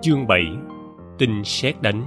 Chương 7. Tin sét đánh.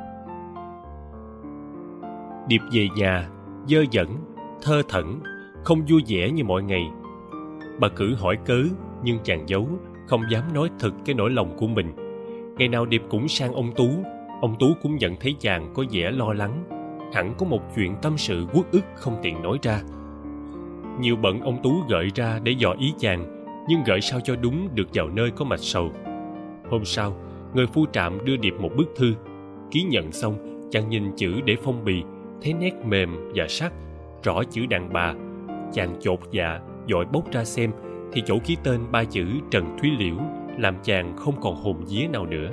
Điệp về nhà, dơ dẩn, thơ thẩn, không vui vẻ như mọi ngày. Bà Cử hỏi cớ, nhưng chàng giấu, không dám nói thật cái nỗi lòng của mình. Ngày nào Điệp cũng sang ông Tú cũng nhận thấy chàng có vẻ lo lắng, hẳn có một chuyện tâm sự uất ức không tiện nói ra. Nhiều bận ông Tú gợi ra để dò ý chàng, nhưng gợi sao cho đúng được vào nơi có mạch sầu. Hôm sau, người phu trạm đưa Điệp một bức thư. Ký nhận xong, chàng nhìn chữ để phong bì, thấy nét mềm và sắc, rõ chữ đàn bà. Chàng chột dạ, vội bốc ra xem, thì chỗ ký tên 3 chữ Trần Thúy Liễu làm chàng không còn hồn vía nào nữa.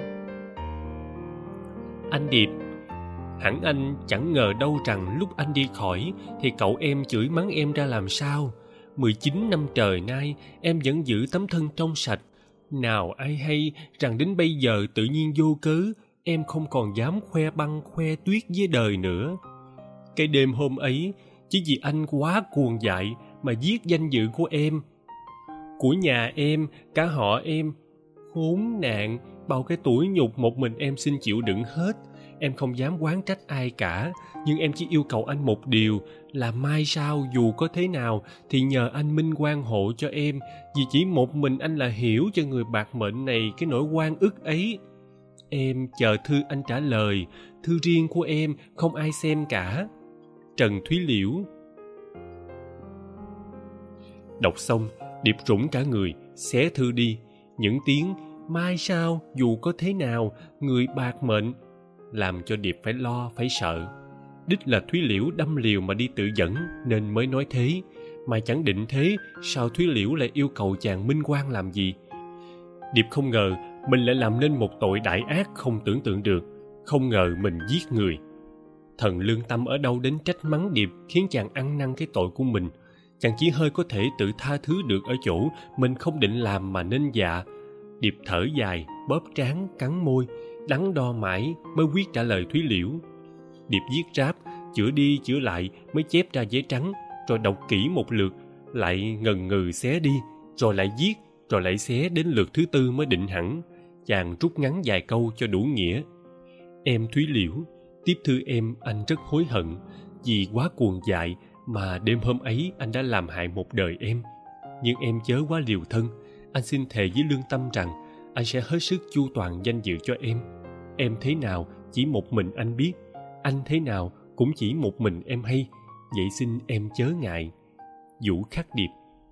Anh Điệp, hẳn anh chẳng ngờ đâu rằng lúc anh đi khỏi thì cậu em chửi mắng em ra làm sao. 19 năm trời nay em vẫn giữ tấm thân trong sạch. Nào ai hay rằng đến bây giờ tự nhiên vô cớ em không còn dám khoe băng khoe tuyết với đời nữa. Cái đêm hôm ấy chỉ vì anh quá cuồng dại mà giết danh dự của em, của nhà em, cả họ em. Khốn nạn, bao cái tủi nhục một mình em xin chịu đựng hết. Em không dám oán trách ai cả, nhưng em chỉ yêu cầu anh một điều là mai sau dù có thế nào thì nhờ anh minh oan hộ cho em, vì chỉ một mình anh là hiểu cho người bạc mệnh này cái nỗi oan ức ấy. Em chờ thư anh trả lời, thư riêng của em không ai xem cả. Trần Thúy Liễu. Đọc xong, Điệp rủng cả người, xé thư đi. Những tiếng mai sau dù có thế nào, người bạc mệnh làm cho Điệp phải lo, phải sợ. Đích là Thúy Liễu đâm liều mà đi tự dẫn nên mới nói thế, mà chẳng định thế sao Thúy Liễu lại yêu cầu chàng minh oan làm gì. Điệp không ngờ mình lại làm nên một tội đại ác không tưởng tượng được, không ngờ mình giết người. Thần lương tâm ở đâu đến trách mắng Điệp khiến chàng ăn năn cái tội của mình. Chàng chỉ hơi có thể tự tha thứ được ở chỗ mình không định làm mà nên dạ. Điệp thở dài, bóp trán, cắn môi, đắn đo mãi mới quyết trả lời Thúy Liễu. Điệp viết ráp, chữa đi chữa lại mới chép ra giấy trắng, rồi đọc kỹ một lượt, lại ngần ngừ xé đi, rồi lại viết, rồi lại xé đến lượt thứ tư mới định hẳn. Chàng rút ngắn vài câu cho đủ nghĩa. Em Thúy Liễu, tiếp thư em anh rất hối hận, vì quá cuồng dại mà đêm hôm ấy anh đã làm hại một đời em. Nhưng em chớ quá liều thân, anh xin thề với lương tâm rằng anh sẽ hết sức chu toàn danh dự cho em. Em thế nào chỉ một mình anh biết, anh thế nào cũng chỉ một mình em hay. Vậy xin em chớ ngại. Vũ Khắc Điệp.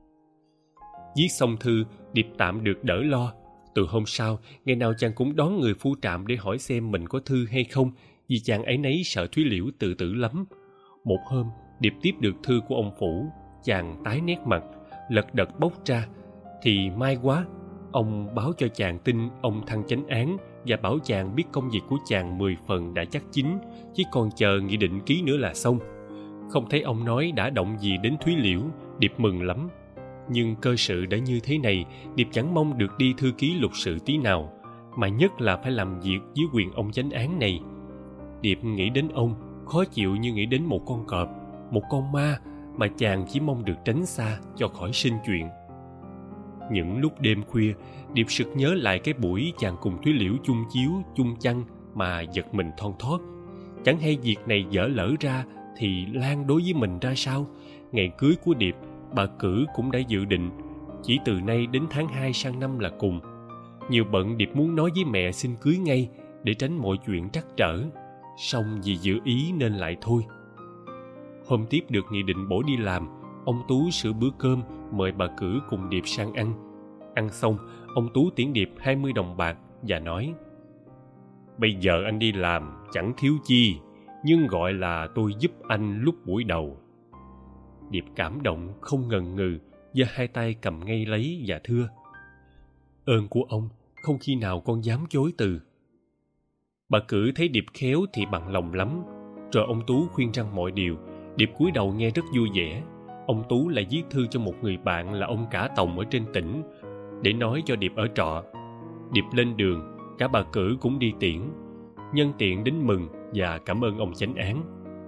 Viết xong thư, Điệp tạm được đỡ lo. Từ hôm sau, ngày nào chàng cũng đón người phu trạm để hỏi xem mình có thư hay không, vì chàng ấy nấy sợ Thúy Liễu tự tử lắm. Một hôm, Điệp tiếp được thư của ông phủ. Chàng tái nét mặt, lật đật bốc ra, thì may quá, ông báo cho chàng tin ông thăng chánh án và bảo chàng biết công việc của chàng 10 phần đã chắc chín, chỉ còn chờ nghị định ký nữa là xong. Không thấy ông nói đã động gì đến Thúy Liễu, Điệp mừng lắm. Nhưng cơ sự đã như thế này, Điệp chẳng mong được đi thư ký lục sự tí nào, mà nhất là phải làm việc dưới quyền ông chánh án này. Điệp nghĩ đến ông, khó chịu như nghĩ đến một con cọp, một con ma mà chàng chỉ mong được tránh xa cho khỏi sinh chuyện. Những lúc đêm khuya, Điệp sực nhớ lại cái buổi chàng cùng Thúy Liễu chung chiếu, chung chăn mà giật mình thon thót. Chẳng hay việc này dở lỡ ra thì Lan đối với mình ra sao? Ngày cưới của Điệp, bà Cử cũng đã dự định, chỉ từ nay đến tháng 2 sang năm là cùng. Nhiều bận Điệp muốn nói với mẹ xin cưới ngay để tránh mọi chuyện trắc trở, song vì giữ ý nên lại thôi. Hôm tiếp được nghị định bổ đi làm, ông Tú sửa bữa cơm mời bà Cử cùng Điệp sang ăn. Ăn xong, ông Tú tiễn Điệp 20 đồng bạc và nói: Bây giờ anh đi làm chẳng thiếu chi, nhưng gọi là tôi giúp anh lúc buổi đầu. Điệp cảm động không ngần ngừ, giơ hai tay cầm ngay lấy và thưa: Ơn của ông không khi nào con dám chối từ. Bà Cử thấy Điệp khéo thì bằng lòng lắm. Rồi ông Tú khuyên răn mọi điều. Điệp cúi đầu nghe rất vui vẻ. Ông Tú lại viết thư cho một người bạn là ông Cả Tòng ở trên tỉnh để nói cho Điệp ở trọ. Điệp lên đường, cả bà Cử cũng đi tiễn, nhân tiện đến mừng và cảm ơn ông chánh án.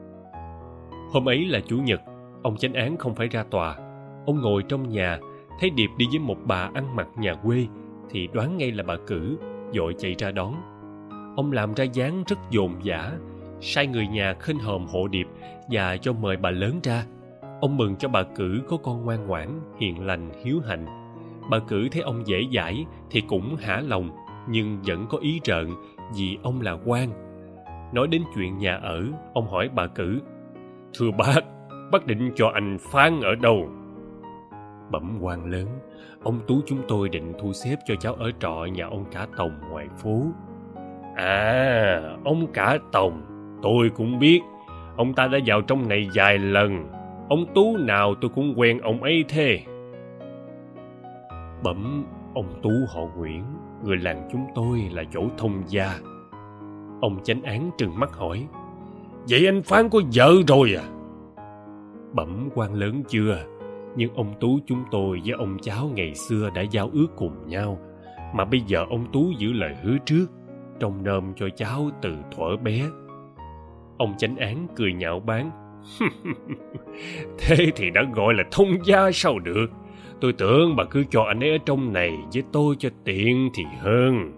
Hôm ấy là chủ nhật, ông chánh án không phải ra tòa. Ông ngồi trong nhà, thấy Điệp đi với một bà ăn mặc nhà quê thì đoán ngay là bà Cử. vội chạy ra đón. Ông làm ra dáng rất dồn dã, sai người nhà khênh hòm hộ Điệp và cho mời bà lớn ra. Ông mừng cho bà Cử có con ngoan ngoãn, hiền lành, hiếu hạnh. Bà Cử thấy ông dễ dãi thì cũng hả lòng, nhưng vẫn có ý rợn vì ông là quan. Nói đến chuyện nhà ở, ông hỏi bà Cử: "Thưa bác định cho anh Phán ở đâu?" Bẩm quan lớn, ông Tú chúng tôi định thu xếp cho cháu ở trọ nhà ông Cả Tòng ngoài phố. À, ông Cả Tòng, tôi cũng biết. Ông ta đã vào trong này vài lần. Ông Tú nào tôi cũng quen ông ấy thế. Bẩm ông Tú họ Nguyễn, người làng chúng tôi là chỗ thông gia. Ông chánh án trừng mắt hỏi: "Vậy anh Phán có vợ rồi à?" Bẩm quan lớn chưa, nhưng ông Tú chúng tôi với ông cháu ngày xưa đã giao ước cùng nhau, mà bây giờ ông Tú giữ lời hứa trước, trông nom cho cháu từ thuở bé. Ông chánh án cười nhạo báng: "Thế thì đã gọi là thông gia sao được? Tôi tưởng bà cứ cho anh ấy ở trong này với tôi cho tiện thì hơn."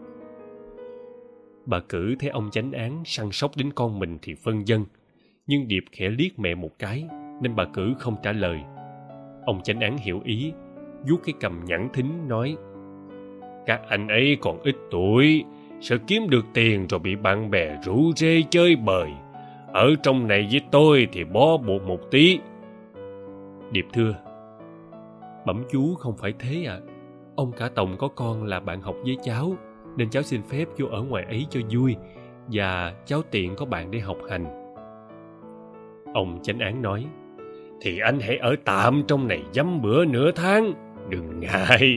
Bà Cử thấy ông chánh án săn sóc đến con mình thì phân vân, nhưng Điệp khẽ liếc mẹ một cái nên bà Cử không trả lời. Ông chánh án hiểu ý, vuốt cái cằm nhẵn thính nói: "Các anh ấy còn ít tuổi, sợ kiếm được tiền rồi bị bạn bè rủ rê chơi bời. Ở trong này với tôi thì bó buộc một tí." Điệp thưa: "Bẩm chú không phải thế ạ. Ông Cả Tòng có con là bạn học với cháu, nên cháu xin phép vô ở ngoài ấy cho vui, và cháu tiện có bạn để học hành." Ông chánh án nói: "Thì anh hãy ở tạm trong này dăm bữa nửa tháng, đừng ngại."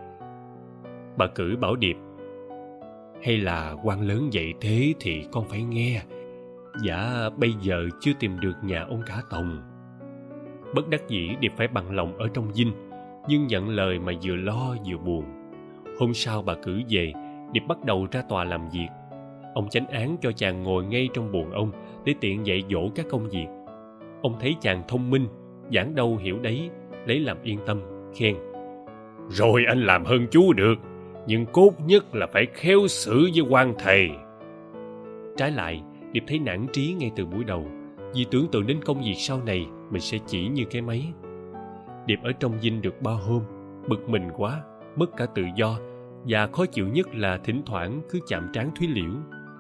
Bà Cử bảo Điệp: "Hay là quan lớn dạy thế thì con phải nghe. Dạ bây giờ chưa tìm được nhà ông Cả Tòng." Bất đắc dĩ Điệp phải bằng lòng ở trong dinh, nhưng nhận lời mà vừa lo vừa buồn. Hôm sau bà Cử về, Điệp bắt đầu ra tòa làm việc. Ông chánh án cho chàng ngồi ngay trong buồng ông để tiện dạy dỗ các công việc. Ông thấy chàng thông minh, giảng đâu hiểu đấy, lấy làm yên tâm, khen: "Rồi anh làm hơn chú được, nhưng cốt nhất là phải khéo xử với quan thầy." Trái lại, Điệp thấy nản trí ngay từ buổi đầu, vì tưởng tượng đến công việc sau này mình sẽ chỉ như cái máy. Điệp ở trong dinh được 3 hôm, bực mình quá, mất cả tự do, và khó chịu nhất là thỉnh thoảng cứ chạm trán Thúy Liễu.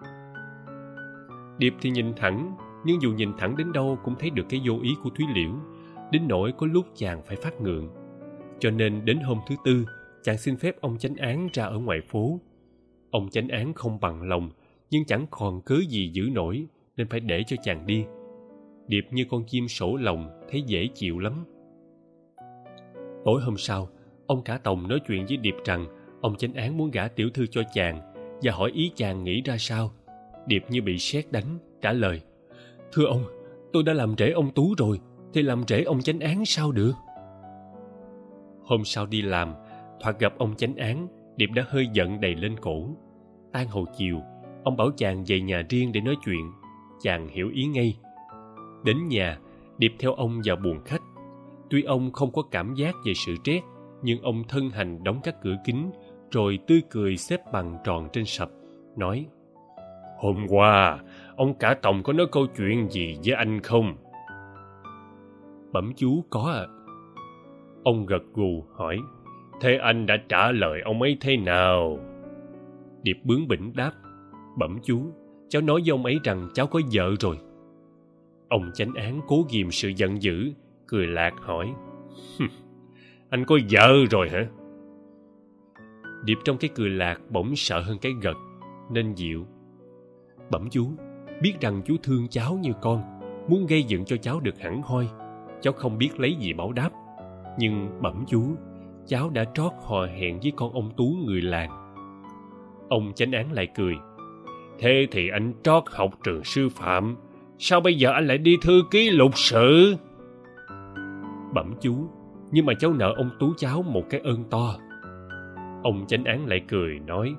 Điệp thì nhìn thẳng, nhưng dù nhìn thẳng đến đâu cũng thấy được cái vô ý của Thúy Liễu, đến nỗi có lúc chàng phải phát ngượng. Cho nên đến hôm thứ tư, chàng xin phép ông chánh án ra ở ngoài phố. Ông chánh án không bằng lòng, nhưng chẳng còn cớ gì giữ nổi, nên phải để cho chàng đi. Điệp như con chim sổ lồng, thấy dễ chịu lắm. Tối hôm sau, ông Cả Tòng nói chuyện với Điệp rằng ông chánh án muốn gả tiểu thư cho chàng, và hỏi ý chàng nghĩ ra sao. Điệp như bị sét đánh, trả lời: "Thưa ông, tôi đã làm trễ ông Tú rồi, thì làm trễ ông chánh án sao được?" Hôm sau đi làm, thoạt gặp ông chánh án, Điệp đã hơi giận đầy lên cổ. Tan hồi chiều, ông bảo chàng về nhà riêng để nói chuyện. Chàng hiểu ý ngay. Đến nhà, Điệp theo ông vào buồng khách. Tuy ông không có cảm giác về sự rét, nhưng ông thân hành đóng các cửa kính, rồi tươi cười xếp bằng tròn trên sập, nói: "Hôm qua, ông Cả Tòng có nói câu chuyện gì với anh không?" "Bẩm chú có ạ." Ông gật gù hỏi: "Thế anh đã trả lời ông ấy thế nào?" Điệp bướng bỉnh đáp: "Bẩm chú, cháu nói với ông ấy rằng cháu có vợ rồi." Ông chánh án cố ghìm sự giận dữ, cười lạc hỏi: "Anh có vợ rồi hả?" Điệp trong cái cười lạc bỗng sợ hơn cái gật, nên dịu: "Bẩm chú, biết rằng chú thương cháu như con, muốn gây dựng cho cháu được hẳn hoi. Cháu không biết lấy gì báo đáp. Nhưng bẩm chú, cháu đã trót hò hẹn với con ông Tú người làng." Ông chánh án lại cười: "Thế thì anh trót học trường sư phạm, sao bây giờ anh lại đi thư ký lục sự?" "Bẩm chú, nhưng mà cháu nợ ông Tú cháu một cái ơn to." Ông chánh án lại cười nói: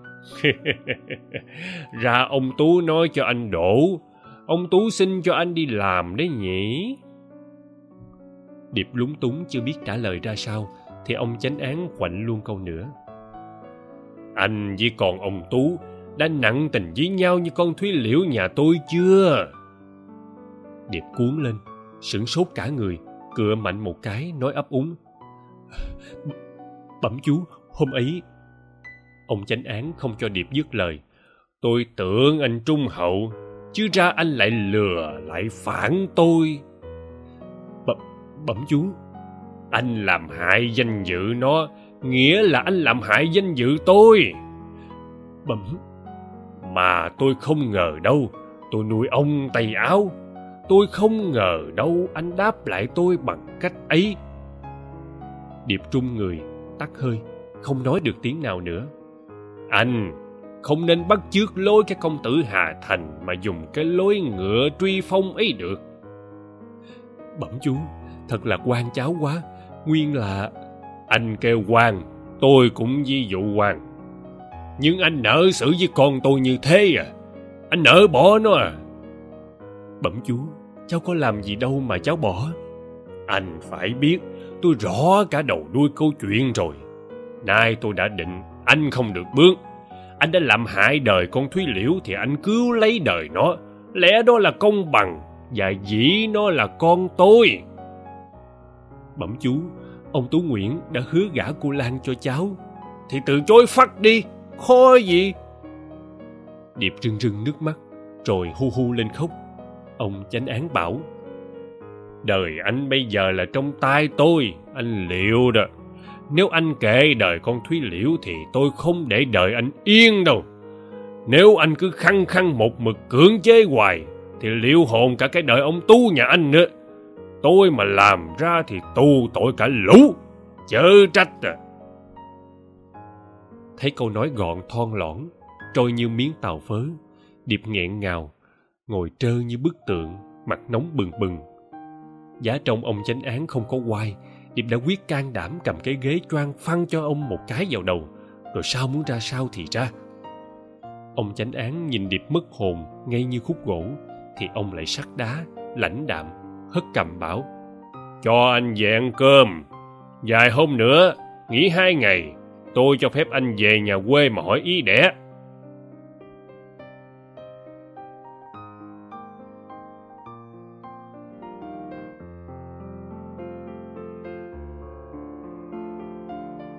"Ra ông Tú nói cho anh đổ, ông Tú xin cho anh đi làm đấy nhỉ?" Điệp lúng túng chưa biết trả lời ra sao, thì ông chánh án quạnh luôn câu nữa: "Anh với con ông Tú đã nặng tình với nhau như con Thúy Liễu nhà tôi chưa? Điệp cuống lên, sửng sốt cả người, cựa mạnh một cái, nói ấp úng: Bẩm chú, hôm ấy... Ông chánh án không cho Điệp dứt lời. Tôi tưởng anh trung hậu, chứ ra anh lại lừa, lại phản tôi. Bẩm chú, anh làm hại danh dự nó, nghĩa là anh làm hại danh dự tôi. Mà tôi không ngờ đâu, tôi nuôi ông tay áo. Tôi không ngờ đâu anh đáp lại tôi bằng cách ấy. Điệp run người, tắt hơi, không nói được tiếng nào nữa. Anh không nên bắt chước lối cái công tử Hà Thành mà dùng cái lối ngựa truy phong ấy được. Bẩm chú, thật là oan cháu quá. Nguyên là... Anh kêu oan, tôi cũng ví dụ oan. Nhưng anh nỡ xử với con tôi như thế à? Anh nỡ bỏ nó à? Bẩm chú, cháu có làm gì đâu mà cháu bỏ. Anh phải biết, tôi rõ cả đầu đuôi câu chuyện rồi. Nay tôi đã định anh không được bước. Anh đã làm hại đời con Thúy Liễu thì anh cứu lấy đời nó. Lẽ đó là công bằng, và dĩ nó là con tôi. Bẩm chú, ông Tú Nguyễn đã hứa gả cô Lan cho cháu. Thì từ chối phắt đi, khó gì. Điệp rưng rưng nước mắt, rồi hu hu lên khóc. Ông chánh án bảo: Đời anh bây giờ là trong tay tôi, anh liệu đó. Nếu anh kể đời con Thúy Liễu thì tôi không để đời anh yên đâu. Nếu anh cứ khăng khăng một mực cưỡng chế hoài thì liệu hồn cả cái đời ông Tú nhà anh nữa. Tôi mà làm ra thì tù tội cả lũ, chớ trách à. Thấy câu nói gọn thon lõn, trôi như miếng tàu phớ, Điệp nghẹn ngào, ngồi trơ như bức tượng, mặt nóng bừng bừng. Giá trong ông chánh án không có oai, Điệp đã quyết can đảm cầm cái ghế choang phăng cho ông một cái vào đầu, rồi sao muốn ra sao thì ra. Ông chánh án nhìn Điệp mất hồn, ngay như khúc gỗ, thì ông lại sắt đá, lãnh đạm, hất cằm bảo: Cho anh về ăn cơm. Vài hôm nữa, nghỉ 2 ngày, tôi cho phép anh về nhà quê mà hỏi ý đẻ.